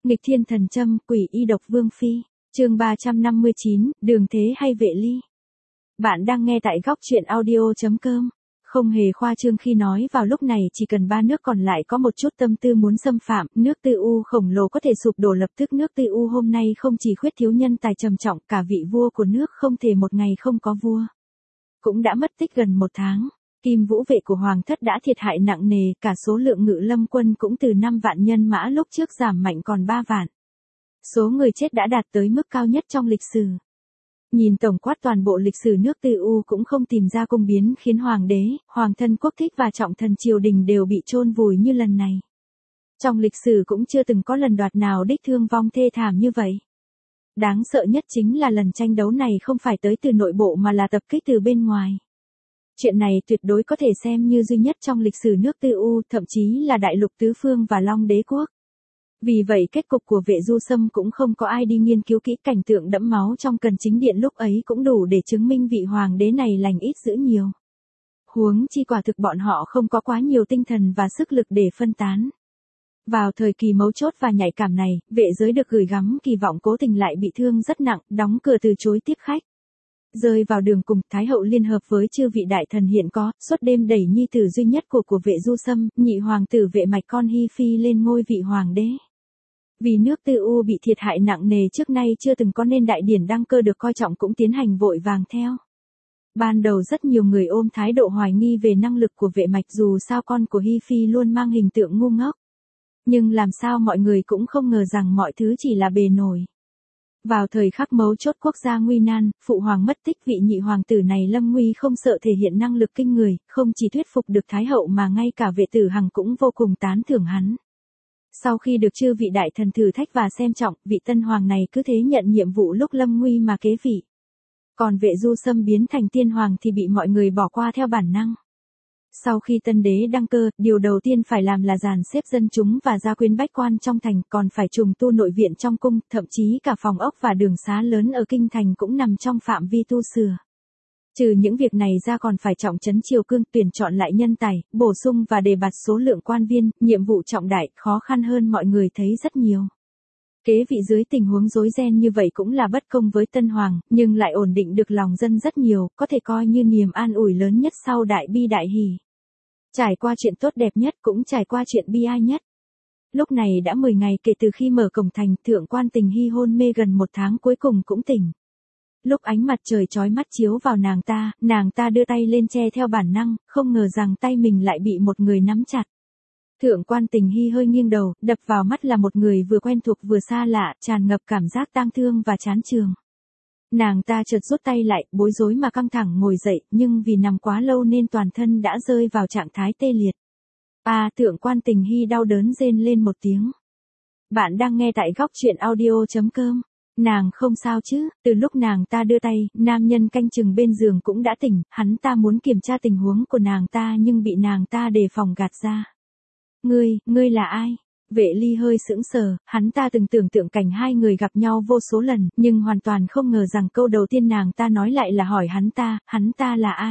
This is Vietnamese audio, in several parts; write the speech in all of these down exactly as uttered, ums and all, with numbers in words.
Nghịch thiên thần châm, quỷ y độc vương phi. Chương ba trăm năm mươi chín, Đường Thế hay Vệ Ly. Bạn đang nghe tại góc truyện audio chấm com. Không hề khoa trương khi nói vào lúc này chỉ cần ba nước còn lại có một chút tâm tư muốn xâm phạm, nước Tư U khổng lồ có thể sụp đổ lập tức. Nước Tư U hôm nay không chỉ khuyết thiếu nhân tài trầm trọng, cả vị vua của nước không thể một ngày không có vua. Cũng đã mất tích gần một tháng. Kim vũ vệ của hoàng thất đã thiệt hại nặng nề, cả số lượng ngự lâm quân cũng từ năm vạn nhân mã lúc trước giảm mạnh còn ba vạn. Số người chết đã đạt tới mức cao nhất trong lịch sử. Nhìn tổng quát toàn bộ lịch sử nước Tư U cũng không tìm ra công biến khiến hoàng đế, hoàng thân quốc thích và trọng thần triều đình đều bị chôn vùi như lần này. Trong lịch sử cũng chưa từng có lần đoạt nào đích thương vong thê thảm như vậy. Đáng sợ nhất chính là lần tranh đấu này không phải tới từ nội bộ mà là tập kích từ bên ngoài. Chuyện này tuyệt đối có thể xem như duy nhất trong lịch sử nước Tư U, thậm chí là đại lục tứ phương và Long đế quốc. Vì vậy kết cục của Vệ Du Sâm cũng không có ai đi nghiên cứu kỹ, cảnh tượng đẫm máu trong Cần Chính Điện lúc ấy cũng đủ để chứng minh vị hoàng đế này lành ít dữ nhiều. Huống chi quả thực bọn họ không có quá nhiều tinh thần và sức lực để phân tán. Vào thời kỳ mấu chốt và nhạy cảm này, vệ giới được gửi gắm kỳ vọng cố tình lại bị thương rất nặng, đóng cửa từ chối tiếp khách. Rơi vào đường cùng, Thái hậu liên hợp với chư vị đại thần hiện có, suốt đêm đẩy nhi tử duy nhất của của Vệ Du Sâm, nhị hoàng tử Vệ Mạch con Hi Phi lên ngôi vị hoàng đế. Vì nước Tư U bị thiệt hại nặng nề trước nay chưa từng có nên đại điển đăng cơ được coi trọng cũng tiến hành vội vàng theo. Ban đầu rất nhiều người ôm thái độ hoài nghi về năng lực của Vệ Mạch, dù sao con của Hi Phi luôn mang hình tượng ngu ngốc. Nhưng làm sao mọi người cũng không ngờ rằng mọi thứ chỉ là bề nổi. Vào thời khắc mấu chốt quốc gia nguy nan, phụ hoàng mất tích, vị nhị hoàng tử này lâm nguy không sợ thể hiện năng lực kinh người, không chỉ thuyết phục được Thái hậu mà ngay cả Vệ Tử Hằng cũng vô cùng tán thưởng hắn. Sau khi được chư vị đại thần thử thách và xem trọng, vị tân hoàng này cứ thế nhận nhiệm vụ lúc lâm nguy mà kế vị. Còn Vệ Du Sâm biến thành tiên hoàng thì bị mọi người bỏ qua theo bản năng. Sau khi tân đế đăng cơ, điều đầu tiên phải làm là dàn xếp dân chúng và gia quyến bách quan trong thành, còn phải trùng tu nội viện trong cung, thậm chí cả phòng ốc và đường xá lớn ở kinh thành cũng nằm trong phạm vi tu sửa. Trừ những việc này ra còn phải trọng trấn triều cương, tuyển chọn lại nhân tài, bổ sung và đề bạt số lượng quan viên, nhiệm vụ trọng đại, khó khăn hơn mọi người thấy rất nhiều. Kế vị dưới tình huống rối ren như vậy cũng là bất công với tân hoàng, nhưng lại ổn định được lòng dân rất nhiều, có thể coi như niềm an ủi lớn nhất sau đại bi đại hỷ. Trải qua chuyện tốt đẹp nhất cũng trải qua chuyện bi ai nhất. Lúc này đã mười ngày kể từ khi mở cổng thành, thượng quan Tình Hy hôn mê gần một tháng cuối cùng cũng tỉnh. Lúc ánh mặt trời chói mắt chiếu vào nàng ta, nàng ta đưa tay lên che theo bản năng, không ngờ rằng tay mình lại bị một người nắm chặt. Thượng quan Tình Hy hơi nghiêng đầu, đập vào mắt là một người vừa quen thuộc vừa xa lạ, tràn ngập cảm giác tang thương và chán chường. Nàng ta chợt rút tay lại, bối rối mà căng thẳng ngồi dậy, nhưng vì nằm quá lâu nên toàn thân đã rơi vào trạng thái tê liệt. À, thượng quan Tình Hy đau đớn rên lên một tiếng. Bạn đang nghe tại góc truyện audio chấm com. Nàng không sao chứ, từ lúc nàng ta đưa tay, nam nhân canh chừng bên giường cũng đã tỉnh, hắn ta muốn kiểm tra tình huống của nàng ta nhưng bị nàng ta đề phòng gạt ra. Ngươi, ngươi là ai? Vệ Ly hơi sững sờ, hắn ta từng tưởng tượng cảnh hai người gặp nhau vô số lần, nhưng hoàn toàn không ngờ rằng câu đầu tiên nàng ta nói lại là hỏi hắn ta, hắn ta là ai?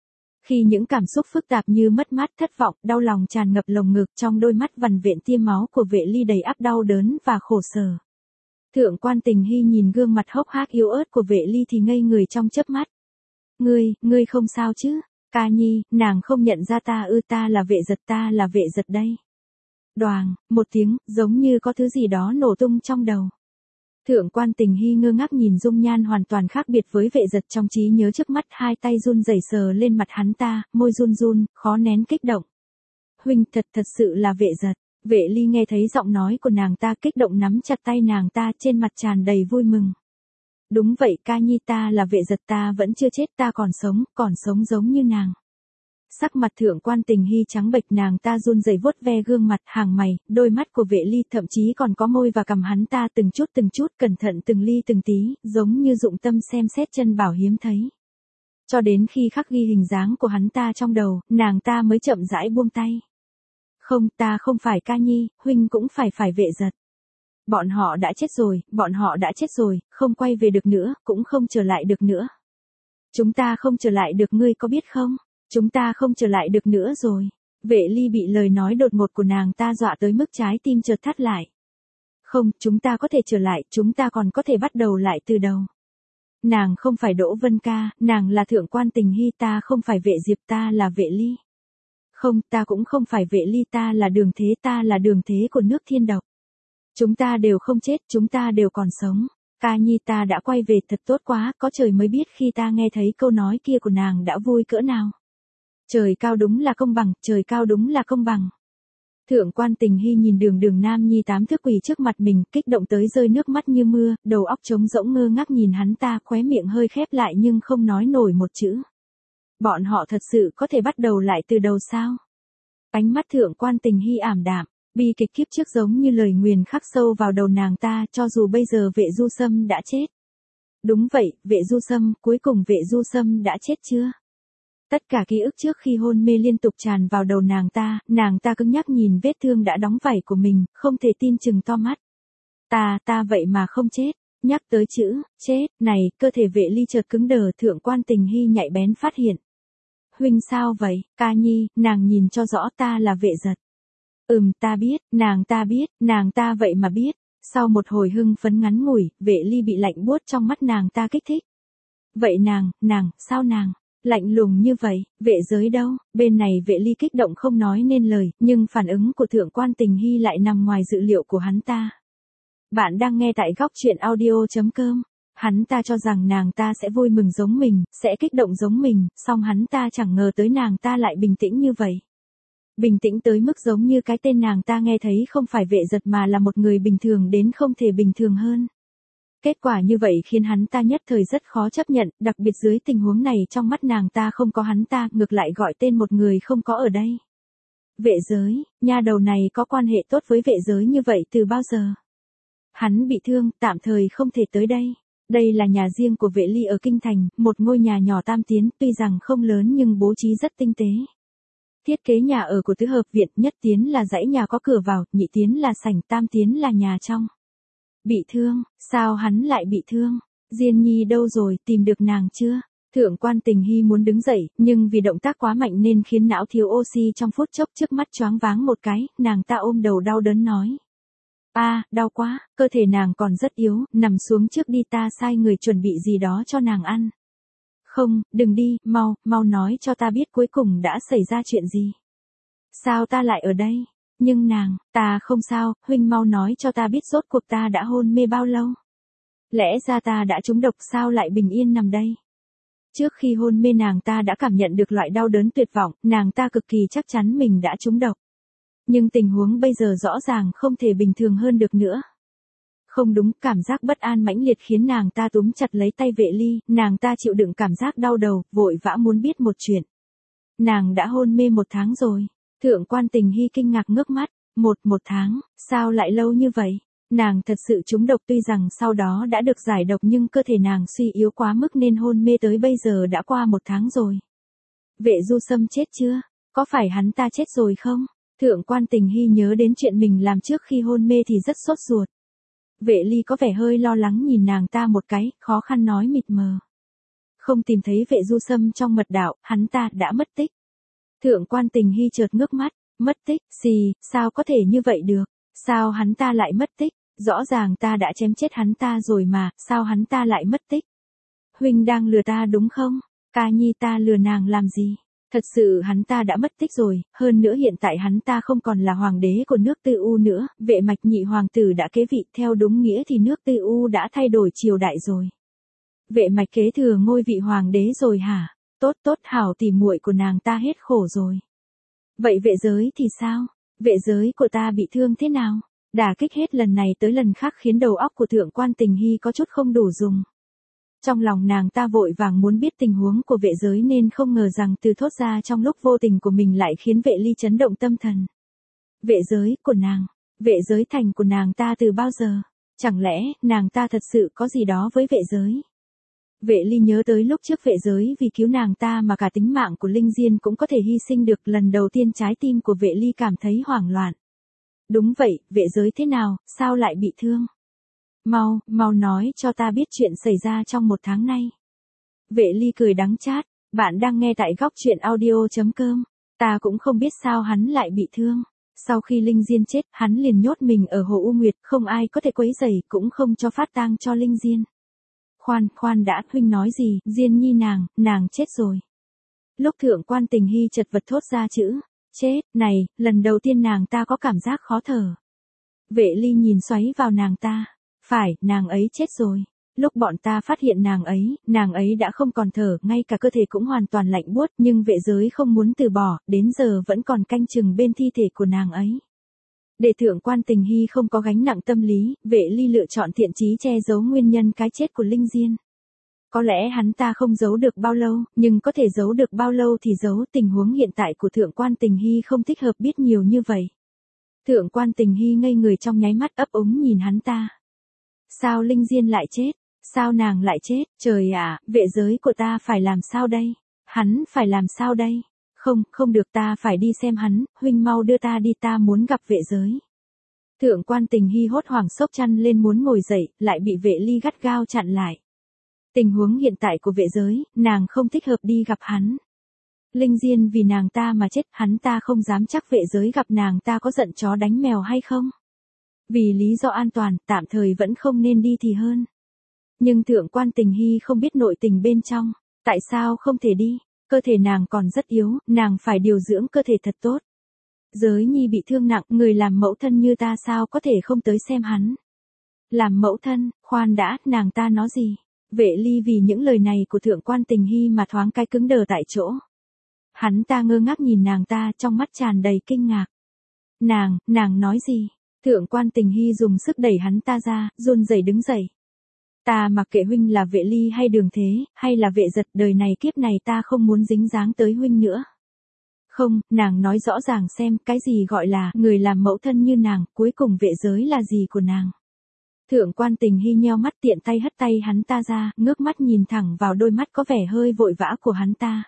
Khi những cảm xúc phức tạp như mất mát, thất vọng, đau lòng tràn ngập lồng ngực, trong đôi mắt vằn vện tia máu của Vệ Ly đầy ắp đau đớn và khổ sở. Thượng quan Tình Hy nhìn gương mặt hốc hác yếu ớt của Vệ Ly thì ngây người trong chớp mắt. Ngươi, ngươi không sao chứ? Ca nhi, nàng không nhận ra ta ư? Ta là Vệ Giật, ta là Vệ Giật đây. Đoàng, một tiếng, giống như có thứ gì đó nổ tung trong đầu. Thượng quan Tình Hy ngơ ngác nhìn dung nhan hoàn toàn khác biệt với Vệ Giật trong trí nhớ trước mắt, hai tay run rẩy sờ lên mặt hắn ta, môi run run, khó nén kích động. Huynh, thật thật sự là Vệ Giật. Vệ Ly nghe thấy giọng nói của nàng ta kích động nắm chặt tay nàng ta, trên mặt tràn đầy vui mừng. Đúng vậy ca nhi, ta là Vệ Giật, ta vẫn chưa chết, ta còn sống, còn sống giống như nàng. Sắc mặt thượng quan Tình Hy trắng bệch, nàng ta run rẩy vuốt ve gương mặt, hàng mày, đôi mắt của Vệ Ly, thậm chí còn có môi và cằm hắn ta từng chút từng chút, cẩn thận từng ly từng tí, giống như dụng tâm xem xét chân bảo hiếm thấy. Cho đến khi khắc ghi hình dáng của hắn ta trong đầu, nàng ta mới chậm rãi buông tay. Không, ta không phải ca nhi, huynh cũng phải phải Vệ Giật. Bọn họ đã chết rồi, bọn họ đã chết rồi, không quay về được nữa, cũng không trở lại được nữa. Chúng ta không trở lại được, ngươi có biết không? Chúng ta không trở lại được nữa rồi. Vệ Ly bị lời nói đột ngột của nàng ta dọa tới mức trái tim chợt thắt lại. Không, chúng ta có thể trở lại, chúng ta còn có thể bắt đầu lại từ đầu. Nàng không phải Đỗ Vân Ca, nàng là Thượng quan Tình Hy, ta không phải Vệ Diệp, ta là Vệ Ly. Không, ta cũng không phải Vệ Ly, ta là Đường Thế, ta là Đường Thế của nước Thiên Độc. Chúng ta đều không chết, chúng ta đều còn sống. Ca Nhi, ta đã quay về, thật tốt quá, có trời mới biết khi ta nghe thấy câu nói kia của nàng đã vui cỡ nào. Trời cao đúng là công bằng, trời cao đúng là công bằng. Thượng quan Tình Hy nhìn Đường Đường Nam Nhi tám thước quỳ trước mặt mình, kích động tới rơi nước mắt như mưa, đầu óc trống rỗng ngơ ngác nhìn hắn ta, khóe miệng hơi khép lại nhưng không nói nổi một chữ. Bọn họ thật sự có thể bắt đầu lại từ đầu sao? Ánh mắt Thượng quan Tình Hy ảm đạm, bi kịch kiếp trước giống như lời nguyền khắc sâu vào đầu nàng ta, cho dù bây giờ Vệ Du Sâm đã chết. Đúng vậy, Vệ Du Sâm, cuối cùng Vệ Du Sâm đã chết chưa? Tất cả ký ức trước khi hôn mê liên tục tràn vào đầu nàng ta, nàng ta cứng nhắc nhìn vết thương đã đóng vảy của mình, không thể tin chừng to mắt. Ta, ta vậy mà không chết. Nhắc tới chữ, chết, này, cơ thể Vệ Ly chợt cứng đờ, Thượng quan Tình Hy nhạy bén phát hiện. Huynh sao vậy, Ca Nhi, nàng nhìn cho rõ, ta là Vệ Giật. Ừm, ta biết, nàng ta biết, nàng ta vậy mà biết. Sau một hồi hưng phấn ngắn ngủi, Vệ Ly bị lạnh buốt trong mắt nàng ta kích thích. Vậy nàng, nàng, sao nàng? Lạnh lùng như vậy, Vệ Giới đâu? Bên này Vệ Ly kích động không nói nên lời, nhưng phản ứng của Thượng quan Tình Hy lại nằm ngoài dự liệu của hắn ta. Bạn đang nghe tại góc truyện audio chấm com. Hắn ta cho rằng nàng ta sẽ vui mừng giống mình, sẽ kích động giống mình, song hắn ta chẳng ngờ tới nàng ta lại bình tĩnh như vậy. Bình tĩnh tới mức giống như cái tên nàng ta nghe thấy không phải Vệ Giật mà là một người bình thường đến không thể bình thường hơn. Kết quả như vậy khiến hắn ta nhất thời rất khó chấp nhận, đặc biệt dưới tình huống này trong mắt nàng ta không có hắn ta, ngược lại gọi tên một người không có ở đây. Vệ Giới, nha đầu này có quan hệ tốt với Vệ Giới như vậy từ bao giờ? Hắn bị thương, tạm thời không thể tới đây. Đây là nhà riêng của Vệ Ly ở Kinh Thành, một ngôi nhà nhỏ tam tiến, tuy rằng không lớn nhưng bố trí rất tinh tế. Thiết kế nhà ở của tứ hợp viện, nhất tiến là dãy nhà có cửa vào, nhị tiến là sảnh, tam tiến là nhà trong. Bị thương, sao hắn lại bị thương? Diên Nhi đâu rồi, tìm được nàng chưa? Thượng quan Tình Hy muốn đứng dậy, nhưng vì động tác quá mạnh nên khiến não thiếu oxy trong phút chốc, trước mắt choáng váng một cái, nàng ta ôm đầu đau đớn nói. A, à, đau quá, cơ thể nàng còn rất yếu, nằm xuống trước đi, ta sai người chuẩn bị gì đó cho nàng ăn. Không, đừng đi, mau, mau nói cho ta biết cuối cùng đã xảy ra chuyện gì. Sao ta lại ở đây? Nhưng nàng, ta không sao, huynh mau nói cho ta biết rốt cuộc ta đã hôn mê bao lâu. Lẽ ra ta đã trúng độc, sao lại bình yên nằm đây? Trước khi hôn mê nàng ta đã cảm nhận được loại đau đớn tuyệt vọng, nàng ta cực kỳ chắc chắn mình đã trúng độc. Nhưng tình huống bây giờ rõ ràng không thể bình thường hơn được nữa. Không đúng, cảm giác bất an mãnh liệt khiến nàng ta túm chặt lấy tay Vệ Ly, nàng ta chịu đựng cảm giác đau đầu, vội vã muốn biết một chuyện. Nàng đã hôn mê một tháng rồi. Thượng quan Tình Hy kinh ngạc ngước mắt, một, một tháng, sao lại lâu như vậy? Nàng thật sự trúng độc, tuy rằng sau đó đã được giải độc nhưng cơ thể nàng suy yếu quá mức nên hôn mê tới bây giờ đã qua một tháng rồi. Vệ Du Sâm chết chưa? Có phải hắn ta chết rồi không? Thượng quan Tình Hy nhớ đến chuyện mình làm trước khi hôn mê thì rất sốt ruột. Vệ Ly có vẻ hơi lo lắng nhìn nàng ta một cái, khó khăn nói mịt mờ. Không tìm thấy Vệ Du Sâm trong mật đạo, hắn ta đã mất tích. Thượng quan Tình Hy chợt ngước mắt, mất tích, xì, sao có thể như vậy được? Sao hắn ta lại mất tích? Rõ ràng ta đã chém chết hắn ta rồi mà, sao hắn ta lại mất tích? Huynh đang lừa ta đúng không? Ca Nhi, ta lừa nàng làm gì? Thật sự hắn ta đã mất tích rồi, hơn nữa hiện tại hắn ta không còn là hoàng đế của nước Tư U nữa, Vệ Mạch nhị hoàng tử đã kế vị, theo đúng nghĩa thì nước Tư U đã thay đổi triều đại rồi. Vệ Mạch kế thừa ngôi vị hoàng đế rồi hả? Tốt tốt, hảo tỉ muội của nàng ta hết khổ rồi. Vậy Vệ Giới thì sao? Vệ Giới của ta bị thương thế nào? Đả kích hết lần này tới lần khác khiến đầu óc của Thượng quan Tình Hy có chút không đủ dùng. Trong lòng nàng ta vội vàng muốn biết tình huống của Vệ Giới nên không ngờ rằng từ thốt ra trong lúc vô tình của mình lại khiến Vệ Ly chấn động tâm thần. Vệ Giới của nàng, Vệ Giới thành của nàng ta từ bao giờ? Chẳng lẽ nàng ta thật sự có gì đó với Vệ Giới? Vệ Ly nhớ tới lúc trước Vệ Giới vì cứu nàng ta mà cả tính mạng của Linh Diên cũng có thể hy sinh được, lần đầu tiên trái tim của Vệ Ly cảm thấy hoảng loạn. Đúng vậy, Vệ Giới thế nào, sao lại bị thương? Mau, mau nói cho ta biết chuyện xảy ra trong một tháng nay. Vệ Ly cười đắng chát, bạn đang nghe tại góc truyện audio chấm com. Ta cũng không biết sao hắn lại bị thương. Sau khi Linh Diên chết, hắn liền nhốt mình ở Hồ U Nguyệt, không ai có thể quấy rầy, cũng không cho phát tang cho Linh Diên. Khoan, khoan đã, huynh nói gì, Diên nhi nàng, nàng chết rồi. Lúc Thượng quan Tình Hy chật vật thốt ra chữ, chết, này, lần đầu tiên nàng ta có cảm giác khó thở. Vệ Ly nhìn xoáy vào nàng ta, phải, nàng ấy chết rồi. Lúc bọn ta phát hiện nàng ấy, nàng ấy đã không còn thở, ngay cả cơ thể cũng hoàn toàn lạnh buốt, nhưng vệ giới không muốn từ bỏ, đến giờ vẫn còn canh chừng bên thi thể của nàng ấy. Để Thượng quan Tình Hy không có gánh nặng tâm lý, Vệ Ly lựa chọn thiện chí che giấu nguyên nhân cái chết của Linh Diên. Có lẽ hắn ta không giấu được bao lâu, nhưng có thể giấu được bao lâu thì giấu. Tình huống hiện tại của Thượng quan Tình Hy không thích hợp biết nhiều như vậy. Thượng quan Tình Hy ngây người trong nháy mắt, ấp úng nhìn hắn ta. Sao Linh Diên lại chết? Sao nàng lại chết? Trời ạ, vệ giới của ta phải làm sao đây? Hắn phải làm sao đây? Không, không được, ta phải đi xem hắn, huynh mau đưa ta đi, ta muốn gặp vệ giới. Thượng quan Tình Hy hốt hoảng xốc chăn lên muốn ngồi dậy, lại bị Vệ Ly gắt gao chặn lại. Tình huống hiện tại của vệ giới, nàng không thích hợp đi gặp hắn. Linh Diên vì nàng ta mà chết, hắn ta không dám chắc vệ giới gặp nàng ta có giận chó đánh mèo hay không. Vì lý do an toàn, tạm thời vẫn không nên đi thì hơn. Nhưng Thượng quan Tình Hy không biết nội tình bên trong, tại sao không thể đi, cơ thể nàng còn rất yếu, nàng phải điều dưỡng cơ thể thật tốt. Giới nhi bị thương nặng, người làm mẫu thân như ta sao có thể không tới xem hắn. Làm mẫu thân, khoan đã, nàng ta nói gì? Vệ Ly vì những lời này của Thượng quan Tình Hy mà thoáng cái cứng đờ tại chỗ. Hắn ta ngơ ngác nhìn nàng ta, trong mắt tràn đầy kinh ngạc. Nàng, nàng nói gì? Thượng quan Tình Hy dùng sức đẩy hắn ta ra, run rẩy đứng dậy. Ta mặc kệ huynh là Vệ Ly hay Đường Thế, hay là Vệ Giật, đời này kiếp này ta không muốn dính dáng tới huynh nữa. Không, nàng nói rõ ràng xem, cái gì gọi là người làm mẫu thân như nàng, cuối cùng vệ giới là gì của nàng. Thượng quan Tình Hy nheo mắt, tiện tay hất tay hắn ta ra, ngước mắt nhìn thẳng vào đôi mắt có vẻ hơi vội vã của hắn ta.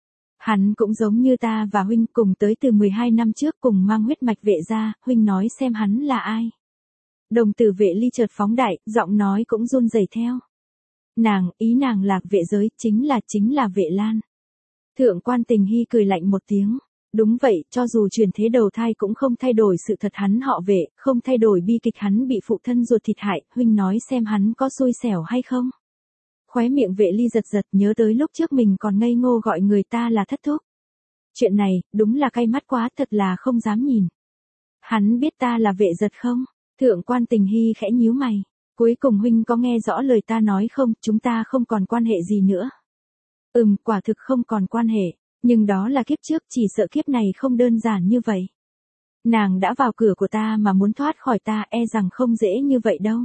Hắn cũng giống như ta và huynh, cùng tới từ mười hai năm trước, cùng mang huyết mạch Vệ gia, huynh nói xem hắn là ai. Đồng tử Vệ Ly chợt phóng đại, giọng nói cũng run rẩy theo. Nàng, ý nàng là vệ giới, chính là chính là Vệ Lan. Thượng quan Tình Hy cười lạnh một tiếng. Đúng vậy, cho dù chuyển thế đầu thai cũng không thay đổi sự thật hắn họ Vệ, không thay đổi bi kịch hắn bị phụ thân ruột thịt hại, huynh nói xem hắn có xui xẻo hay không. Khóe miệng Vệ Ly giật giật, nhớ tới lúc trước mình còn ngây ngô gọi người ta là thất thúc. Chuyện này, đúng là cay mắt quá, thật là không dám nhìn. Hắn biết ta là Vệ Giật không? Thượng quan Tình Hy khẽ nhíu mày. Cuối cùng huynh có nghe rõ lời ta nói không, chúng ta không còn quan hệ gì nữa. Ừm, quả thực không còn quan hệ, nhưng đó là kiếp trước, chỉ sợ kiếp này không đơn giản như vậy. Nàng đã vào cửa của ta mà muốn thoát khỏi ta, e rằng không dễ như vậy đâu.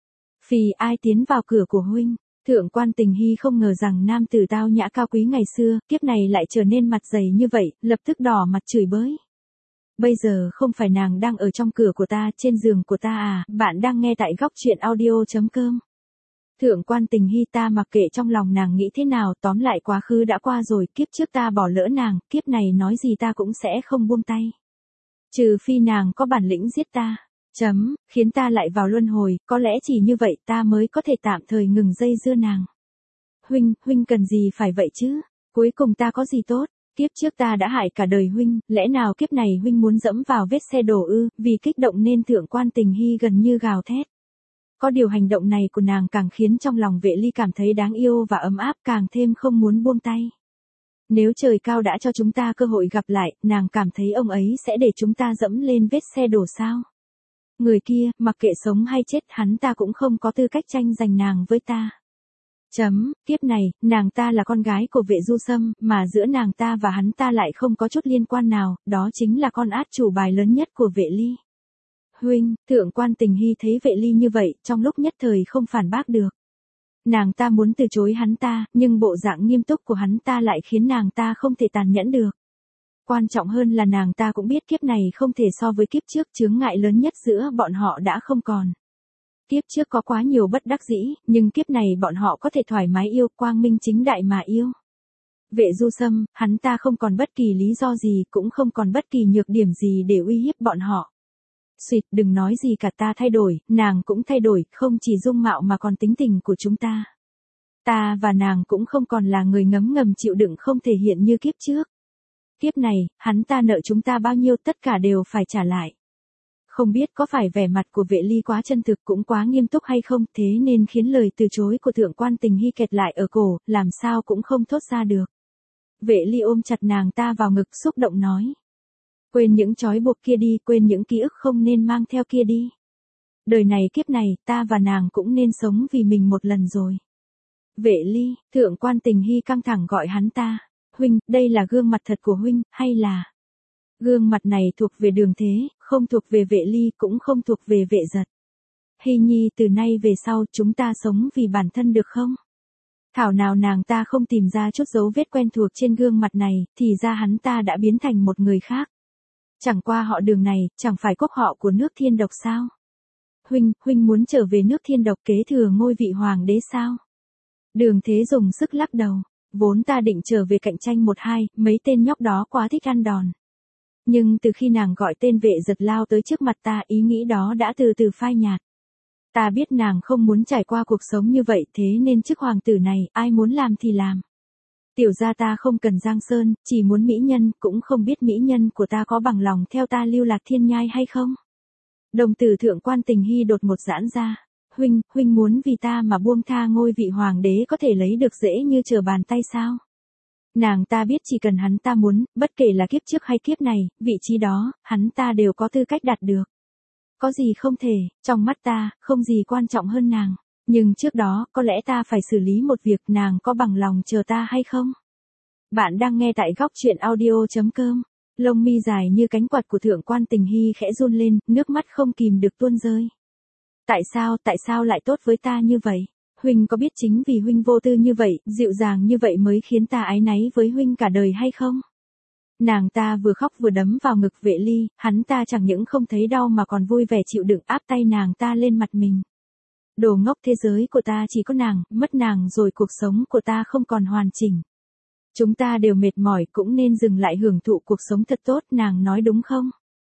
Phì ai tiến vào cửa của huynh? Thượng quan Tình Hy không ngờ rằng nam tử tao nhã cao quý ngày xưa, kiếp này lại trở nên mặt dày như vậy, lập tức đỏ mặt chửi bới. Bây giờ không phải nàng đang ở trong cửa của ta, trên giường của ta à, bạn đang nghe tại góc truyện audio chấm com. Thượng quan Tình Hy, ta mặc kệ trong lòng nàng nghĩ thế nào, tóm lại quá khứ đã qua rồi, kiếp trước ta bỏ lỡ nàng, kiếp này nói gì ta cũng sẽ không buông tay. Trừ phi nàng có bản lĩnh giết ta, chấm, khiến ta lại vào luân hồi, có lẽ chỉ như vậy ta mới có thể tạm thời ngừng dây dưa nàng. Huynh, huynh cần gì phải vậy chứ, cuối cùng ta có gì tốt, kiếp trước ta đã hại cả đời huynh, lẽ nào kiếp này huynh muốn dẫm vào vết xe đổ ư, vì kích động nên Thượng quan Tình Hy gần như gào thét. Có điều hành động này của nàng càng khiến trong lòng Vệ Ly cảm thấy đáng yêu và ấm áp, càng thêm không muốn buông tay. Nếu trời cao đã cho chúng ta cơ hội gặp lại, nàng cảm thấy ông ấy sẽ để chúng ta dẫm lên vết xe đổ sao? Người kia, mặc kệ sống hay chết, hắn ta cũng không có tư cách tranh giành nàng với ta. Chấm, kiếp này, nàng ta là con gái của Vệ Du Sâm, mà giữa nàng ta và hắn ta lại không có chút liên quan nào, đó chính là con át chủ bài lớn nhất của Vệ Ly. Huynh, Thượng quan Tình Hy thấy Vệ Ly như vậy, trong lúc nhất thời không phản bác được. Nàng ta muốn từ chối hắn ta, nhưng bộ dạng nghiêm túc của hắn ta lại khiến nàng ta không thể tàn nhẫn được. Quan trọng hơn là nàng ta cũng biết kiếp này không thể so với kiếp trước, chướng ngại lớn nhất giữa bọn họ đã không còn. Kiếp trước có quá nhiều bất đắc dĩ, nhưng kiếp này bọn họ có thể thoải mái yêu, quang minh chính đại mà yêu. Vệ Du Sâm, hắn ta không còn bất kỳ lý do gì, cũng không còn bất kỳ nhược điểm gì để uy hiếp bọn họ. Xuyệt, đừng nói gì cả, ta thay đổi, nàng cũng thay đổi, không chỉ dung mạo mà còn tính tình của chúng ta. Ta và nàng cũng không còn là người ngấm ngầm chịu đựng không thể hiện như kiếp trước. kiếp này, hắn ta nợ chúng ta bao nhiêu tất cả đều phải trả lại. Không biết có phải vẻ mặt của Vệ Ly quá chân thực cũng quá nghiêm túc hay không, thế nên khiến lời từ chối của Thượng quan Tình Hy kẹt lại ở cổ, làm sao cũng không thốt ra được. Vệ Ly ôm chặt nàng ta vào ngực xúc động nói. Quên những trói buộc kia đi, quên những ký ức không nên mang theo kia đi. Đời này kiếp này, ta và nàng cũng nên sống vì mình một lần rồi. Vệ Ly, Thượng quan Tình Hy căng thẳng gọi hắn ta. Huynh, đây là gương mặt thật của huynh, hay là... Gương mặt này thuộc về Đường Thế, không thuộc về Vệ Ly, cũng không thuộc về Vệ Giật. Hy nhi, từ nay về sau chúng ta sống vì bản thân được không? Thảo nào nàng ta không tìm ra chút dấu vết quen thuộc trên gương mặt này, thì ra hắn ta đã biến thành một người khác. Chẳng qua họ Đường này, chẳng phải quốc họ của nước Thiên Độc sao? Huynh, huynh muốn trở về nước Thiên Độc kế thừa ngôi vị hoàng đế sao? Đường Thế dùng sức lắc đầu. Vốn ta định trở về cạnh tranh một hai, mấy tên nhóc đó quá thích ăn đòn. Nhưng từ khi nàng gọi tên Vệ Giật lao tới trước mặt ta, ý nghĩ đó đã từ từ phai nhạt. Ta biết nàng không muốn trải qua cuộc sống như vậy, thế nên chức hoàng tử này, ai muốn làm thì làm. Tiểu gia ta không cần Giang Sơn, chỉ muốn mỹ nhân, cũng không biết mỹ nhân của ta có bằng lòng theo ta lưu lạc thiên nhai hay không. Đồng tử Thượng quan Tình Hy đột ngột giãn ra. Huynh, huynh muốn vì ta mà buông tha ngôi vị hoàng đế có thể lấy được dễ như trở bàn tay sao? Nàng ta biết chỉ cần hắn ta muốn, bất kể là kiếp trước hay kiếp này, vị trí đó, hắn ta đều có tư cách đạt được. Có gì không thể, trong mắt ta, không gì quan trọng hơn nàng. Nhưng trước đó, có lẽ ta phải xử lý một việc, nàng có bằng lòng chờ ta hay không? Bạn đang nghe tại góc truyện audio chấm com. Lông mi dài như cánh quạt của Thượng quan Tình Hy khẽ run lên, nước mắt không kìm được tuôn rơi. Tại sao, tại sao lại tốt với ta như vậy? Huynh có biết chính vì huynh vô tư như vậy, dịu dàng như vậy mới khiến ta áy náy với huynh cả đời hay không? Nàng ta vừa khóc vừa đấm vào ngực Vệ Ly, hắn ta chẳng những không thấy đau mà còn vui vẻ chịu đựng áp tay nàng ta lên mặt mình. Đồ ngốc, thế giới của ta chỉ có nàng, mất nàng rồi cuộc sống của ta không còn hoàn chỉnh. Chúng ta đều mệt mỏi cũng nên dừng lại hưởng thụ cuộc sống thật tốt, nàng nói đúng không?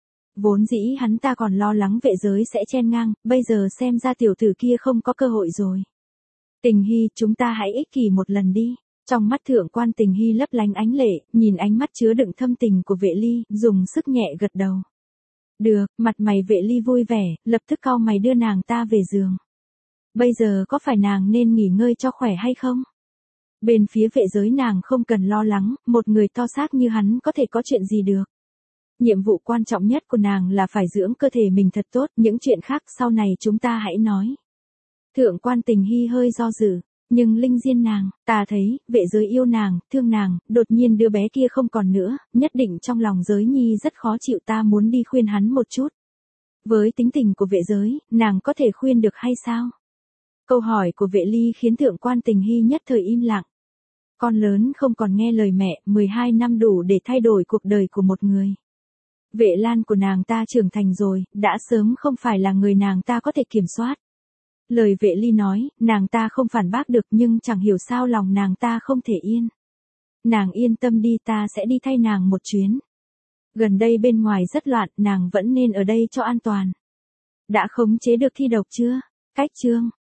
Vốn dĩ hắn ta còn lo lắng Vệ giới sẽ chen ngang, bây giờ xem ra tiểu tử kia không có cơ hội rồi. Tình Hy, chúng ta hãy ích kỷ một lần đi. Trong mắt Thượng quan Tình Hy lấp lánh ánh lệ, nhìn ánh mắt chứa đựng thâm tình của Vệ Ly, dùng sức nhẹ gật đầu. Được, mặt mày Vệ Ly vui vẻ, lập tức cau mày đưa nàng ta về giường. Bây giờ có phải nàng nên nghỉ ngơi cho khỏe hay không? Bên phía Vệ giới nàng không cần lo lắng, một người to xác như hắn có thể có chuyện gì được. Nhiệm vụ quan trọng nhất của nàng là phải dưỡng cơ thể mình thật tốt, những chuyện khác sau này chúng ta hãy nói. Thượng quan Tình Hy hơi do dự, nhưng linh diên nàng, ta thấy, Vệ giới yêu nàng, thương nàng, đột nhiên đứa bé kia không còn nữa, nhất định trong lòng giới nhi rất khó chịu, ta muốn đi khuyên hắn một chút. Với tính tình của Vệ giới, nàng có thể khuyên được hay sao? Câu hỏi của Vệ Ly khiến Thượng quan Tình Hy nhất thời im lặng. Con lớn không còn nghe lời mẹ, mười hai năm đủ để thay đổi cuộc đời của một người. Vệ Lan của nàng ta trưởng thành rồi, đã sớm không phải là người nàng ta có thể kiểm soát. Lời Vệ Ly nói, nàng ta không phản bác được nhưng chẳng hiểu sao lòng nàng ta không thể yên. Nàng yên tâm đi, ta sẽ đi thay nàng một chuyến. Gần đây bên ngoài rất loạn, nàng vẫn nên ở đây cho an toàn. Đã khống chế được thi độc chưa? Cách chương.